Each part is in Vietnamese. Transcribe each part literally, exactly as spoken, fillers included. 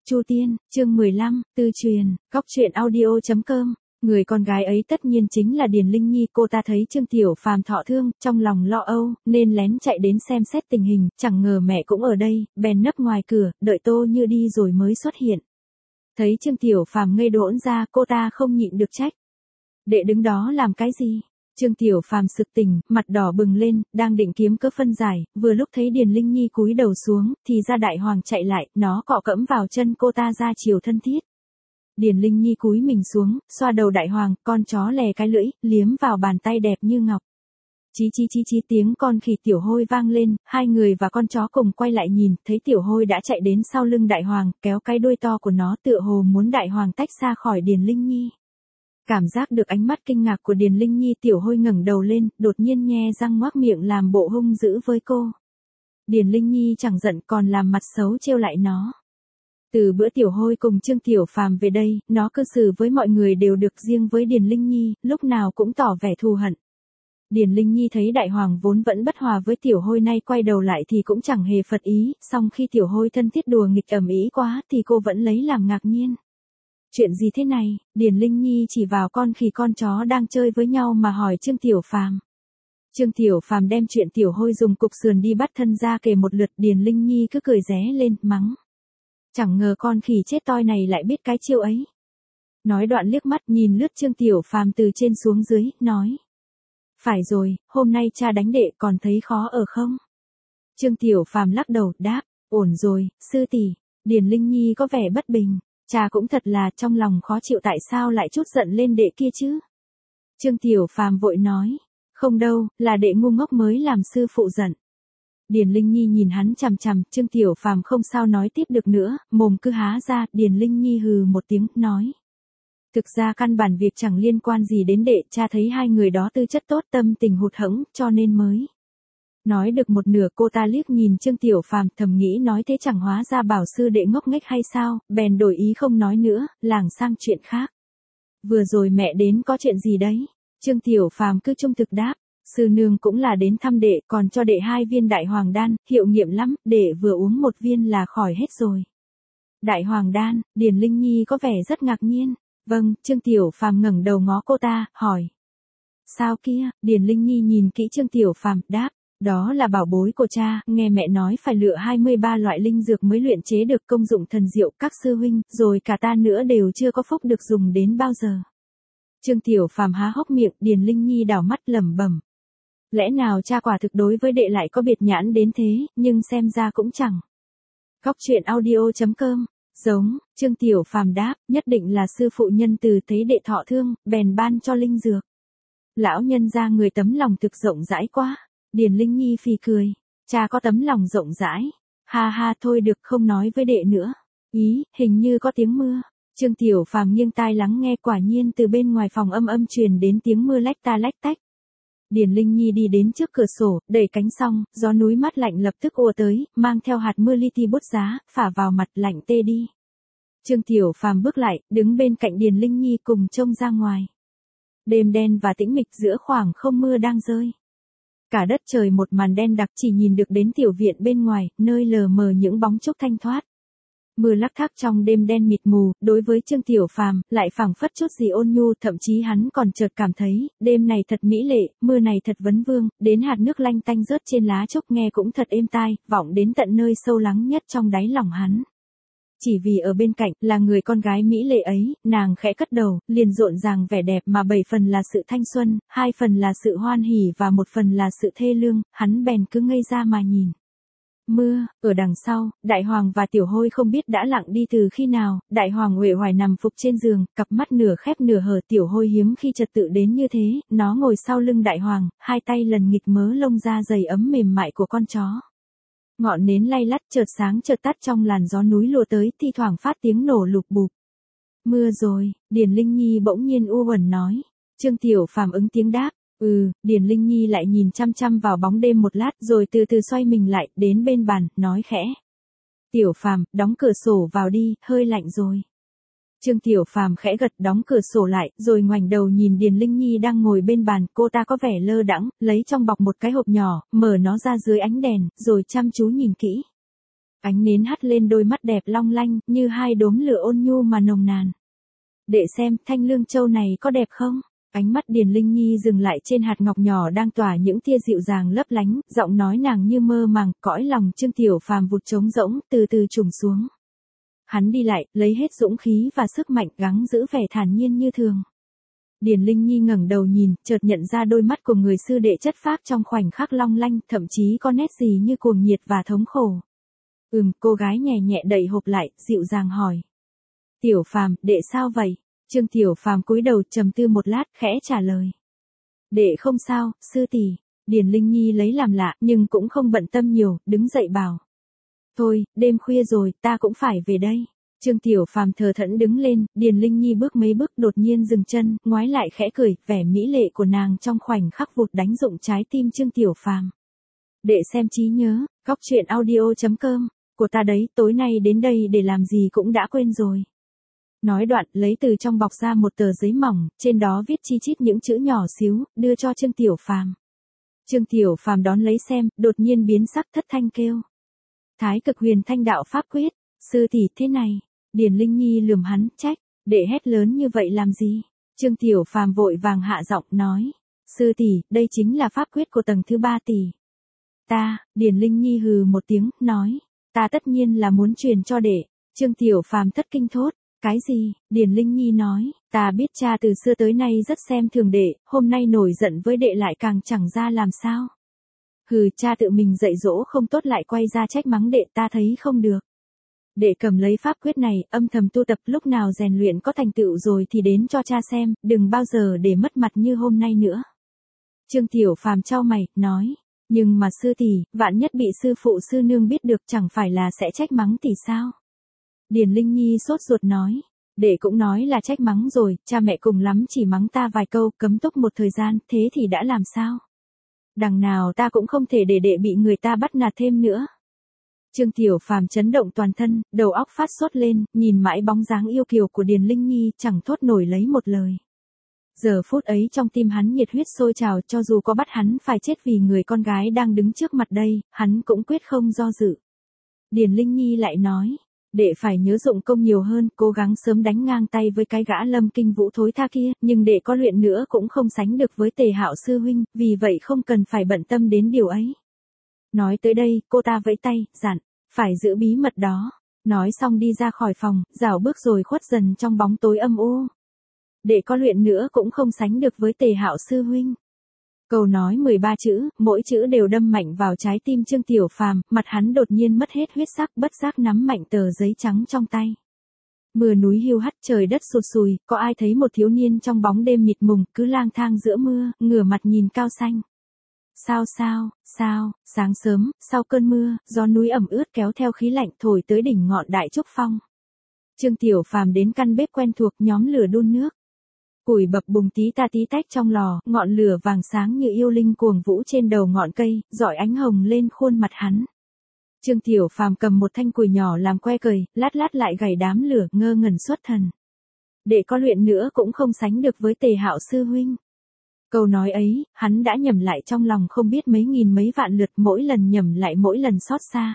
Chu Tiên, chương mười lăm, tư truyền, góc truyện audio chấm com. Người con gái ấy tất nhiên chính là Điền Linh Nhi. Cô ta thấy Trương Tiểu Phàm thọ thương, trong lòng lo âu, nên lén chạy đến xem xét tình hình, chẳng ngờ mẹ cũng ở đây, bèn nấp ngoài cửa, đợi Tô Như đi rồi mới xuất hiện. Thấy Trương Tiểu Phàm ngây đỗn ra, cô ta không nhịn được trách. Đệ đứng đó làm cái gì? Trương Tiểu Phàm sực tỉnh, mặt đỏ bừng lên, đang định kiếm cớ phân giải, vừa lúc thấy Điền Linh Nhi cúi đầu xuống, thì ra Đại Hoàng chạy lại, nó cọ cẫm vào chân cô ta ra chiều thân thiết. Điền Linh Nhi cúi mình xuống, xoa đầu Đại Hoàng, con chó lè cái lưỡi, liếm vào bàn tay đẹp như ngọc. Chí chí chí chí tiếng con khỉ Tiểu Hôi vang lên, hai người và con chó cùng quay lại nhìn, thấy Tiểu Hôi đã chạy đến sau lưng Đại Hoàng, kéo cái đuôi to của nó tựa hồ muốn Đại Hoàng tách ra khỏi Điền Linh Nhi. Cảm giác được ánh mắt kinh ngạc của Điền Linh Nhi, Tiểu Hôi ngẩng đầu lên, đột nhiên nhe răng ngoác miệng làm bộ hung dữ với cô. Điền Linh Nhi chẳng giận còn làm mặt xấu trêu lại nó. Từ bữa Tiểu Hôi cùng Trương Tiểu Phàm về đây, nó cư xử với mọi người đều được, riêng với Điền Linh Nhi, lúc nào cũng tỏ vẻ thù hận. Điền Linh Nhi thấy Đại Hoàng vốn vẫn bất hòa với Tiểu Hôi nay quay đầu lại thì cũng chẳng hề phật ý, song khi Tiểu Hôi thân thiết đùa nghịch ầm ĩ quá thì cô vẫn lấy làm ngạc nhiên. Chuyện gì thế này? Điền Linh Nhi chỉ vào con khỉ con chó đang chơi với nhau mà hỏi Trương Tiểu Phàm. Trương Tiểu Phàm đem chuyện Tiểu Hôi dùng cục sườn đi bắt thân ra kể một lượt, Điền Linh Nhi cứ cười ré lên, mắng. Chẳng ngờ con khỉ chết toi này lại biết cái chiêu ấy. Nói đoạn liếc mắt nhìn lướt Trương Tiểu Phàm từ trên xuống dưới, nói. Phải rồi, hôm nay cha đánh đệ còn thấy khó ở không? Trương Tiểu Phàm lắc đầu, đáp, ổn rồi, sư tỷ. Điền Linh Nhi có vẻ bất bình. Cha cũng thật là trong lòng khó chịu, tại sao lại chút giận lên đệ kia chứ? Trương Tiểu Phàm vội nói, không đâu, là đệ ngu ngốc mới làm sư phụ giận. Điền Linh Nhi nhìn hắn chằm chằm, Trương Tiểu Phàm không sao nói tiếp được nữa, mồm cứ há ra, Điền Linh Nhi hừ một tiếng, nói. Thực ra căn bản việc chẳng liên quan gì đến đệ, cha thấy hai người đó tư chất tốt, tâm tình hụt hẫng, cho nên mới. Nói được một nửa cô ta liếc nhìn Trương Tiểu Phàm, thầm nghĩ nói thế chẳng hóa ra bảo sư đệ ngốc nghếch hay sao, bèn đổi ý không nói nữa, lảng sang chuyện khác. Vừa rồi mẹ đến có chuyện gì đấy? Trương Tiểu Phàm cứ trung thực đáp, sư nương cũng là đến thăm đệ, còn cho đệ hai viên Đại Hoàng đan, hiệu nghiệm lắm, đệ vừa uống một viên là khỏi hết rồi. Đại Hoàng đan? Điền Linh Nhi có vẻ rất ngạc nhiên. Vâng, Trương Tiểu Phàm ngẩng đầu ngó cô ta, hỏi. Sao kia? Điền Linh Nhi nhìn kỹ Trương Tiểu Phàm, đáp. Đó là bảo bối của cha, nghe mẹ nói phải lựa hai mươi ba loại linh dược mới luyện chế được, công dụng thần diệu, các sư huynh, rồi cả ta nữa đều chưa có phúc được dùng đến bao giờ. Trương Tiểu Phàm há hốc miệng, Điền Linh Nhi đảo mắt lẩm bẩm. Lẽ nào cha quả thực đối với đệ lại có biệt nhãn đến thế, nhưng xem ra cũng chẳng. Góc truyện audio chấm com. Giống, Trương Tiểu Phàm đáp, nhất định là sư phụ nhân từ thấy đệ thọ thương, bèn ban cho linh dược. Lão nhân ra người tấm lòng thực rộng rãi quá. Điền Linh Nhi phì cười, cha có tấm lòng rộng rãi. Ha ha, thôi được, không nói với đệ nữa. Ý, hình như có tiếng mưa. Trương Tiểu Phàm nghiêng tai lắng nghe, quả nhiên từ bên ngoài phòng âm âm truyền đến tiếng mưa lách ta lách tách. Điền Linh Nhi đi đến trước cửa sổ, đẩy cánh xong, gió núi mát lạnh lập tức ùa tới, mang theo hạt mưa li ti bút giá, phả vào mặt, lạnh tê đi. Trương Tiểu Phàm bước lại, đứng bên cạnh Điền Linh Nhi cùng trông ra ngoài. Đêm đen và tĩnh mịch, giữa khoảng không mưa đang rơi. Cả đất trời một màn đen đặc, chỉ nhìn được đến tiểu viện bên ngoài, nơi lờ mờ những bóng trúc thanh thoát. Mưa lắc thác trong đêm đen mịt mù, đối với Trương Tiểu Phàm lại phảng phất chút gì ôn nhu, thậm chí hắn còn chợt cảm thấy, đêm này thật mỹ lệ, mưa này thật vấn vương, đến hạt nước lanh tanh rớt trên lá trúc nghe cũng thật êm tai, vọng đến tận nơi sâu lắng nhất trong đáy lòng hắn. Chỉ vì ở bên cạnh là người con gái mỹ lệ ấy, nàng khẽ cất đầu, liền rộn ràng vẻ đẹp mà bảy phần là sự thanh xuân, hai phần là sự hoan hỉ và một phần là sự thê lương, hắn bèn cứ ngây ra mà nhìn. Mưa, ở đằng sau, Đại Hoàng và Tiểu Hôi không biết đã lặng đi từ khi nào, Đại Hoàng uể oải nằm phục trên giường, cặp mắt nửa khép nửa hở, Tiểu Hôi hiếm khi trật tự đến như thế, nó ngồi sau lưng Đại Hoàng, hai tay lần nghịch mớ lông da dày ấm mềm mại của con chó. Ngọn nến lay lắt chợt sáng chợt tắt trong làn gió núi lùa tới, thi thoảng phát tiếng nổ lục bụp. Mưa rồi, Điền Linh Nhi bỗng nhiên u uẩn nói. Trương Tiểu Phàm ứng tiếng đáp, ừ, Điền Linh Nhi lại nhìn chăm chăm vào bóng đêm một lát rồi từ từ xoay mình lại, đến bên bàn, nói khẽ. Tiểu Phàm, đóng cửa sổ vào đi, hơi lạnh rồi. Trương Tiểu Phàm khẽ gật, đóng cửa sổ lại, rồi ngoảnh đầu nhìn Điền Linh Nhi đang ngồi bên bàn, cô ta có vẻ lơ đãng, lấy trong bọc một cái hộp nhỏ, mở nó ra dưới ánh đèn, rồi chăm chú nhìn kỹ. Ánh nến hắt lên đôi mắt đẹp long lanh, như hai đốm lửa ôn nhu mà nồng nàn. Đệ xem, thanh lương châu này có đẹp không? Ánh mắt Điền Linh Nhi dừng lại trên hạt ngọc nhỏ đang tỏa những tia dịu dàng lấp lánh, giọng nói nàng như mơ màng, cõi lòng Trương Tiểu Phàm vụt trống rỗng, từ từ trùng xuống. Hắn đi lại, lấy hết dũng khí và sức mạnh, gắng giữ vẻ thản nhiên như thường. Điền Linh Nhi ngẩng đầu nhìn, chợt nhận ra đôi mắt của người sư đệ chất phác trong khoảnh khắc long lanh, thậm chí có nét gì như cuồng nhiệt và thống khổ. Ừm, cô gái nhẹ nhẹ đậy hộp lại, dịu dàng hỏi. Tiểu Phàm, đệ sao vậy? Trương Tiểu Phàm cúi đầu trầm tư một lát, khẽ trả lời. Đệ không sao, sư tỷ. Điền Linh Nhi lấy làm lạ, nhưng cũng không bận tâm nhiều, đứng dậy bảo. Thôi, đêm khuya rồi, ta cũng phải về đây. Trương Tiểu Phàm thờ thẫn đứng lên, Điền Linh Nhi bước mấy bước đột nhiên dừng chân, ngoái lại khẽ cười, vẻ mỹ lệ của nàng trong khoảnh khắc vụt đánh rụng trái tim Trương Tiểu Phàm. Đệ xem trí nhớ, góc truyện audio chấm com, của ta đấy, tối nay đến đây để làm gì cũng đã quên rồi. Nói đoạn, lấy từ trong bọc ra một tờ giấy mỏng, trên đó viết chi chít những chữ nhỏ xíu, đưa cho Trương Tiểu Phàm. Trương Tiểu Phàm đón lấy xem, đột nhiên biến sắc thất thanh kêu. Thái Cực Huyền Thanh Đạo Pháp Quyết, sư tỷ thế này. Điền Linh Nhi lườm hắn, trách, đệ hét lớn như vậy làm gì? Trương Tiểu Phàm vội vàng hạ giọng nói, sư tỷ, đây chính là pháp quyết của tầng thứ ba tỷ. Ta, Điền Linh Nhi hừ một tiếng, nói, ta tất nhiên là muốn truyền cho đệ. Trương Tiểu Phàm thất kinh thốt, cái gì? Điền Linh Nhi nói, ta biết cha từ xưa tới nay rất xem thường đệ, hôm nay nổi giận với đệ lại càng chẳng ra làm sao. Hừ, cha tự mình dạy dỗ không tốt lại quay ra trách mắng đệ, ta thấy không được. Đệ cầm lấy pháp quyết này, âm thầm tu tập, lúc nào rèn luyện có thành tựu rồi thì đến cho cha xem, đừng bao giờ để mất mặt như hôm nay nữa. Trương Tiểu Phàm chau mày, nói, nhưng mà sư tỷ, vạn nhất bị sư phụ sư nương biết được chẳng phải là sẽ trách mắng tỷ sao? Điền Linh Nhi sốt ruột nói, đệ cũng nói là trách mắng rồi, cha mẹ cùng lắm chỉ mắng ta vài câu, cấm túc một thời gian, thế thì đã làm sao? Đằng nào ta cũng không thể để đệ bị người ta bắt nạt thêm nữa. Trương Tiểu Phàm chấn động toàn thân, đầu óc phát sốt lên, nhìn mãi bóng dáng yêu kiều của Điền Linh Nhi, chẳng thốt nổi lấy một lời. Giờ phút ấy trong tim hắn nhiệt huyết sôi trào, cho dù có bắt hắn phải chết vì người con gái đang đứng trước mặt đây, hắn cũng quyết không do dự. Điền Linh Nhi lại nói, đệ phải nhớ dụng công nhiều hơn, cố gắng sớm đánh ngang tay với cái gã Lâm Kinh Vũ thối tha kia, nhưng đệ có luyện nữa cũng không sánh được với Tề Hạo sư huynh, vì vậy không cần phải bận tâm đến điều ấy. Nói tới đây, cô ta vẫy tay, dặn, phải giữ bí mật đó. Nói xong đi ra khỏi phòng, rảo bước rồi khuất dần trong bóng tối âm u. Đệ có luyện nữa cũng không sánh được với Tề Hạo sư huynh. Câu nói mười ba chữ, mỗi chữ đều đâm mạnh vào trái tim Trương Tiểu Phàm, mặt hắn đột nhiên mất hết huyết sắc, bất giác nắm mạnh tờ giấy trắng trong tay. Mưa núi hiu hắt, trời đất sụt sùi, có ai thấy một thiếu niên trong bóng đêm mịt mùng, cứ lang thang giữa mưa, ngửa mặt nhìn cao xanh. Sao sao, sao, sáng sớm, sau cơn mưa, gió núi ẩm ướt kéo theo khí lạnh thổi tới đỉnh ngọn Đại Trúc Phong. Trương Tiểu Phàm đến căn bếp quen thuộc, nhóm lửa đun nước. Củi bập bùng tí ta tí tách trong lò, ngọn lửa vàng sáng như yêu linh cuồng vũ trên đầu ngọn cây, rọi ánh hồng lên khuôn mặt hắn. Trương Tiểu Phàm cầm một thanh củi nhỏ làm que cời, lát lát lại gảy đám lửa, ngơ ngẩn xuất thần. Để có luyện nữa cũng không sánh được với Tề Hạo sư huynh. Câu nói ấy, hắn đã nhẩm lại trong lòng không biết mấy nghìn mấy vạn lượt, mỗi lần nhẩm lại mỗi lần xót xa.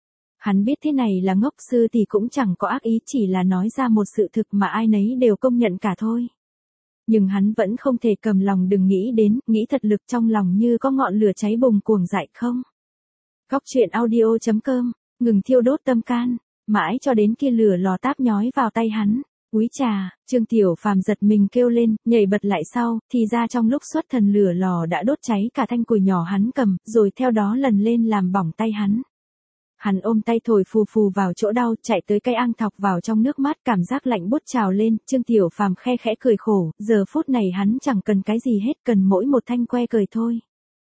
Hắn biết thế này là ngốc, sư thì cũng chẳng có ác ý, chỉ là nói ra một sự thực mà ai nấy đều công nhận cả thôi. Nhưng hắn vẫn không thể cầm lòng đừng nghĩ đến, nghĩ thật lực trong lòng như có ngọn lửa cháy bùng cuồng dại không. Góc truyện audio chấm com, ngừng thiêu đốt tâm can, mãi cho đến kia lửa lò táp nhói vào tay hắn. Úi trà, Trương Tiểu Phàm giật mình kêu lên, nhảy bật lại sau, thì ra trong lúc xuất thần lửa lò đã đốt cháy cả thanh củi nhỏ hắn cầm, rồi theo đó lần lên làm bỏng tay hắn. Hắn ôm tay thổi phù phù vào chỗ đau, chạy tới cây ang thọc vào trong nước mát, cảm giác lạnh buốt trào lên, Trương Tiểu Phàm khe khẽ cười khổ, giờ phút này hắn chẳng cần cái gì hết, cần mỗi một thanh que cời thôi.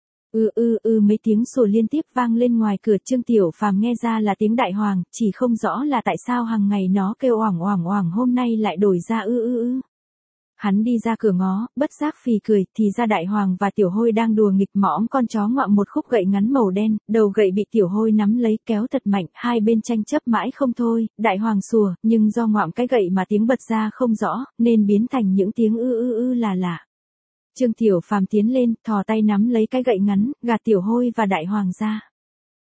Ư ư ư mấy tiếng sủa liên tiếp vang lên ngoài cửa, Trương Tiểu Phàm nghe ra là tiếng Đại Hoàng, chỉ không rõ là tại sao hàng ngày nó kêu oảng oảng oảng hôm nay lại đổi ra ư ư ư. Hắn đi ra cửa ngó, bất giác phì cười, thì ra Đại Hoàng và Tiểu Hôi đang đùa nghịch, mõm con chó ngoạm một khúc gậy ngắn màu đen, đầu gậy bị Tiểu Hôi nắm lấy kéo thật mạnh, hai bên tranh chấp mãi không thôi, Đại Hoàng sủa, nhưng do ngoạm cái gậy mà tiếng bật ra không rõ, nên biến thành những tiếng ư ư ư là lạ. Trương Tiểu Phàm tiến lên, thò tay nắm lấy cái gậy ngắn, gạt Tiểu Hôi và Đại Hoàng ra.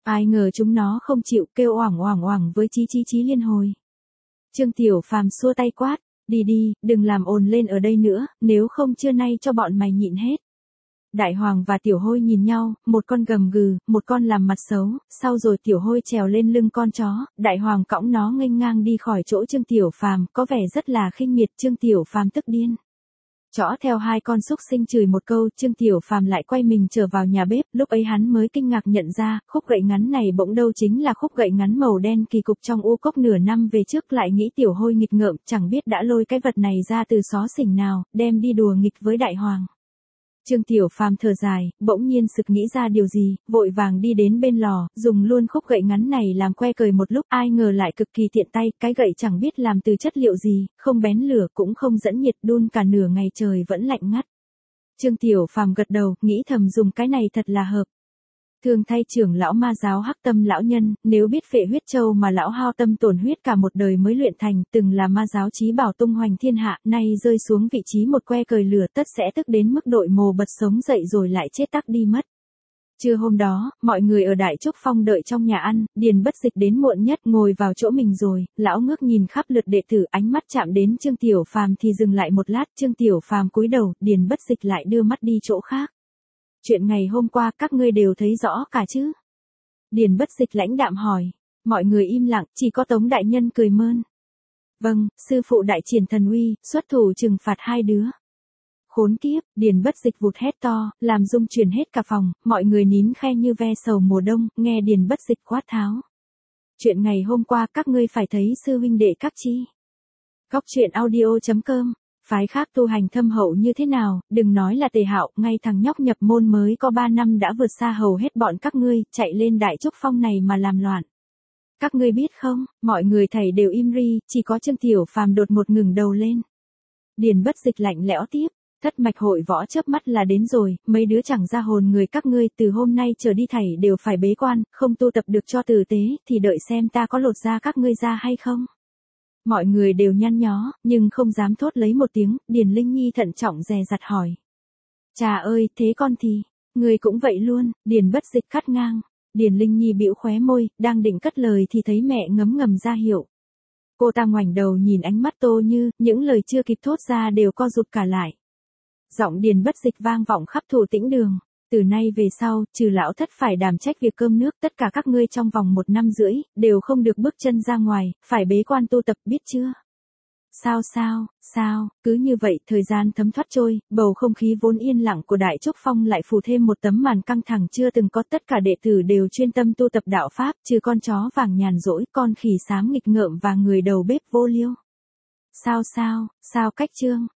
Ai ngờ chúng nó không chịu, kêu oảng oảng oảng với chí chí chí liên hồi. Trương Tiểu Phàm xua tay quát, đi đi, đừng làm ồn lên ở đây nữa, nếu không trưa nay cho bọn mày nhịn hết. Đại Hoàng và Tiểu Hôi nhìn nhau, một con gầm gừ, một con làm mặt xấu, sau rồi Tiểu Hôi trèo lên lưng con chó, Đại Hoàng cõng nó nghênh ngang đi khỏi chỗ Trương Tiểu Phàm, có vẻ rất là khinh miệt. Trương Tiểu Phàm tức điên. Chõ theo hai con xúc sinh chửi một câu, Trương Tiểu Phàm lại quay mình trở vào nhà bếp, lúc ấy hắn mới kinh ngạc nhận ra, khúc gậy ngắn này bỗng đâu chính là khúc gậy ngắn màu đen kỳ cục trong u cốc nửa năm về trước, lại nghĩ Tiểu Hôi nghịch ngợm, chẳng biết đã lôi cái vật này ra từ xó xỉnh nào, đem đi đùa nghịch với Đại Hoàng. Trương Tiểu Phàm thở dài, bỗng nhiên sực nghĩ ra điều gì, vội vàng đi đến bên lò, dùng luôn khúc gậy ngắn này làm que cời một lúc, ai ngờ lại cực kỳ tiện tay, cái gậy chẳng biết làm từ chất liệu gì, không bén lửa cũng không dẫn nhiệt, đun cả nửa ngày trời vẫn lạnh ngắt. Trương Tiểu Phàm gật đầu, nghĩ thầm dùng cái này thật là hợp. Thương thay trưởng lão ma giáo Hắc Tâm lão nhân, nếu biết phệ huyết châu mà lão hao tâm tổn huyết cả một đời mới luyện thành, từng là ma giáo chí bảo tung hoành thiên hạ, nay rơi xuống vị trí một que cời lửa tất sẽ tức đến mức đội mồ bật sống dậy rồi lại chết tắc đi mất. Trưa hôm đó, mọi người ở Đại Trúc Phong đợi trong nhà ăn, Điền Bất Dịch đến muộn nhất ngồi vào chỗ mình rồi, lão ngước nhìn khắp lượt đệ tử, ánh mắt chạm đến Trương Tiểu Phàm thì dừng lại một lát, Trương Tiểu Phàm cúi đầu, Điền Bất Dịch lại đưa mắt đi chỗ khác. Chuyện ngày hôm qua các ngươi đều thấy rõ cả chứ? Điền Bất Dịch lãnh đạm hỏi. Mọi người im lặng, chỉ có Tống đại nhân cười mơn. Vâng, sư phụ đại triển thần uy, xuất thủ trừng phạt hai đứa. Khốn kiếp, Điền Bất Dịch vụt hét to, làm rung chuyển hết cả phòng, mọi người nín khe như ve sầu mùa đông, nghe Điền Bất Dịch quát tháo. Chuyện ngày hôm qua các ngươi phải thấy sư huynh đệ các chi. Góc truyện audio chấm com. Phái khác tu hành thâm hậu như thế nào, đừng nói là Tề Hạo, ngay thằng nhóc nhập môn mới có ba năm đã vượt xa hầu hết bọn các ngươi, chạy lên Đại Trúc Phong này mà làm loạn. Các ngươi biết không, mọi người thầy đều im ri, chỉ có Trương Tiểu Phàm đột ngột ngừng đầu lên. Điền Bất Dịch lạnh lẽo tiếp, thất mạch hội võ chớp mắt là đến rồi, mấy đứa chẳng ra hồn người các ngươi, từ hôm nay trở đi thầy đều phải bế quan, không tu tập được cho tử tế, thì đợi xem ta có lột da các ngươi ra hay không. Mọi người đều nhăn nhó, nhưng không dám thốt lấy một tiếng, Điền Linh Nhi thận trọng dè dặt hỏi. Chà ơi, thế con thì, người cũng vậy luôn, Điền Bất Dịch cắt ngang. Điền Linh Nhi bĩu khóe môi, đang định cất lời thì thấy mẹ ngấm ngầm ra hiệu. Cô ta ngoảnh đầu nhìn ánh mắt Tô Như, những lời chưa kịp thốt ra đều co rụt cả lại. Giọng Điền Bất Dịch vang vọng khắp Thủ Tĩnh Đường. Từ nay về sau, trừ lão thất phải đảm trách việc cơm nước, tất cả các ngươi trong vòng một năm rưỡi, đều không được bước chân ra ngoài, phải bế quan tu tập, biết chưa? Sao sao, sao, cứ như vậy, thời gian thấm thoát trôi, bầu không khí vốn yên lặng của Đại Trúc Phong lại phủ thêm một tấm màn căng thẳng chưa từng có, tất cả đệ tử đều chuyên tâm tu tập đạo pháp, trừ con chó vàng nhàn rỗi, con khỉ xám nghịch ngợm và người đầu bếp vô liêu. Sao sao, sao cách trương,